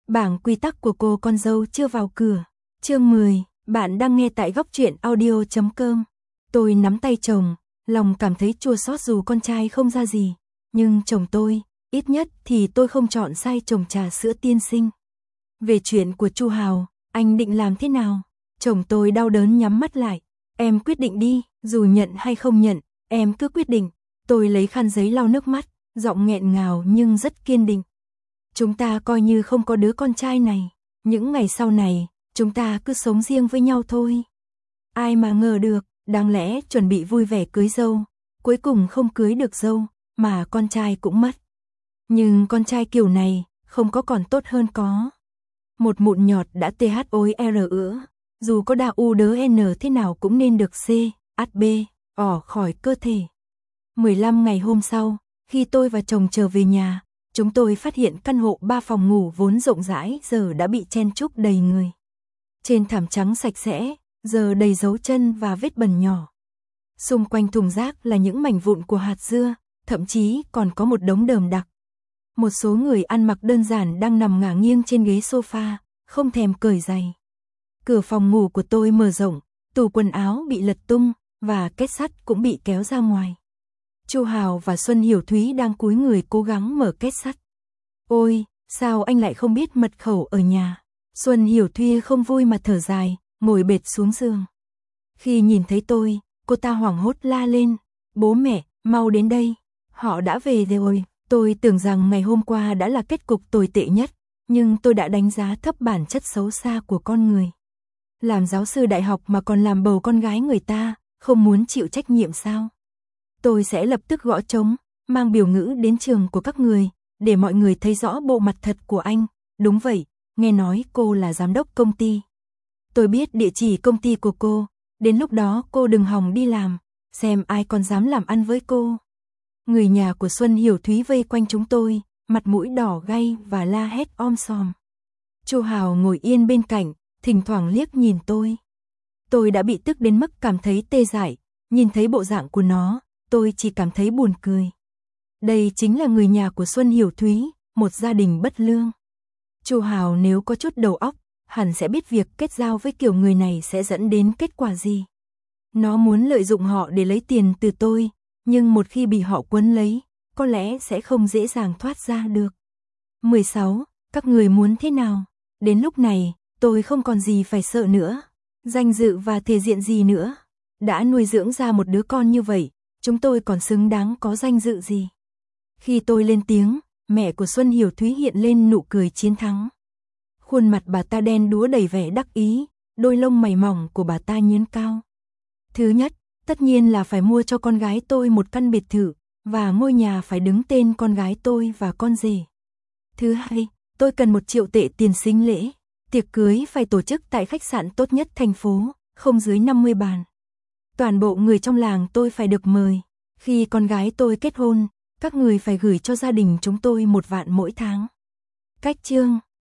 Bảng quy tắc của cô con dâu chưa vào cửa. Chương 10, bạn đang nghe tại góc truyện audio.com. Tôi nắm tay chồng, lòng cảm thấy chua xót dù con trai không ra gì. Nhưng chồng tôi, ít nhất thì tôi không chọn sai chồng trà sữa tiên sinh. Về chuyện của Chu Hào, anh định làm thế nào? Chồng tôi đau đớn nhắm mắt lại. Em quyết định đi, dù nhận hay không nhận, em cứ quyết định. Tôi lấy khăn giấy lau nước mắt, giọng nghẹn ngào nhưng rất kiên định. Chúng ta coi như không có đứa con trai này. Những ngày sau này, chúng ta cứ sống riêng với nhau thôi. Ai mà ngờ được, đáng lẽ chuẩn bị vui vẻ cưới dâu. Cuối cùng không cưới được dâu, mà con trai cũng mất. Nhưng con trai kiểu này, không có còn tốt hơn có. Một mụn nhọt đã THOR ữa. Dù có đa U đớ N thế nào cũng nên được C, HB, ỏ khỏi cơ thể. 15 ngày hôm sau, khi tôi và chồng trở về nhà, chúng tôi phát hiện căn hộ 3 phòng ngủ vốn rộng rãi giờ đã bị chen chúc đầy người. Trên thảm trắng sạch sẽ, giờ đầy dấu chân và vết bẩn nhỏ. Xung quanh thùng rác là những mảnh vụn của hạt dưa, thậm chí còn có một đống đờm đặc. Một số người ăn mặc đơn giản đang nằm ngả nghiêng trên ghế sofa, không thèm cởi giày. Cửa phòng ngủ của tôi mở rộng, tủ quần áo bị lật tung, và két sắt cũng bị kéo ra ngoài. Chu Hào và Xuân Hiểu Thúy đang cúi người cố gắng mở két sắt. Ôi, sao anh lại không biết mật khẩu ở nhà? Xuân Hiểu Thúy không vui mà thở dài, ngồi bệt xuống giường. Khi nhìn thấy tôi, cô ta hoảng hốt la lên. Bố mẹ, mau đến đây. Họ đã về rồi. Tôi tưởng rằng ngày hôm qua đã là kết cục tồi tệ nhất, nhưng tôi đã đánh giá thấp bản chất xấu xa của con người. Làm giáo sư đại học mà còn làm bầu con gái người ta, không muốn chịu trách nhiệm sao? Tôi sẽ lập tức gõ trống, mang biểu ngữ đến trường của các người, để mọi người thấy rõ bộ mặt thật của anh. Đúng vậy, nghe nói cô là giám đốc công ty. Tôi biết địa chỉ công ty của cô, đến lúc đó cô đừng hòng đi làm, xem ai còn dám làm ăn với cô. Người nhà của Xuân Hiểu Thúy vây quanh chúng tôi, mặt mũi đỏ gay và la hét om sòm. Chu Hào ngồi yên bên cạnh, thỉnh thoảng liếc nhìn tôi. Tôi đã bị tức đến mức cảm thấy tê dại, nhìn thấy bộ dạng của nó, tôi chỉ cảm thấy buồn cười. Đây chính là người nhà của Xuân Hiểu Thúy, một gia đình bất lương. Chu Hào nếu có chút đầu óc, hẳn sẽ biết việc kết giao với kiểu người này sẽ dẫn đến kết quả gì. Nó muốn lợi dụng họ để lấy tiền từ tôi, nhưng một khi bị họ quấn lấy, có lẽ sẽ không dễ dàng thoát ra được. 16. Các người muốn thế nào? Đến lúc này, tôi không còn gì phải sợ nữa. Danh dự và thể diện gì nữa? Đã nuôi dưỡng ra một đứa con như vậy, chúng tôi còn xứng đáng có danh dự gì? Khi tôi lên tiếng, mẹ của Xuân Hiểu Thúy hiện lên nụ cười chiến thắng. Khuôn mặt bà ta đen đúa đầy vẻ đắc ý, đôi lông mày mỏng của bà ta nhướng cao. Thứ nhất, tất nhiên là phải mua cho con gái tôi một căn biệt thự, và ngôi nhà phải đứng tên con gái tôi và con rể. Thứ hai, tôi cần 1 triệu tệ tiền sính lễ. Tiệc cưới phải tổ chức tại khách sạn tốt nhất thành phố, không dưới 50 bàn. Toàn bộ người trong làng tôi phải được mời. Khi con gái tôi kết hôn, các người phải gửi cho gia đình chúng tôi 1 vạn mỗi tháng. Cách chương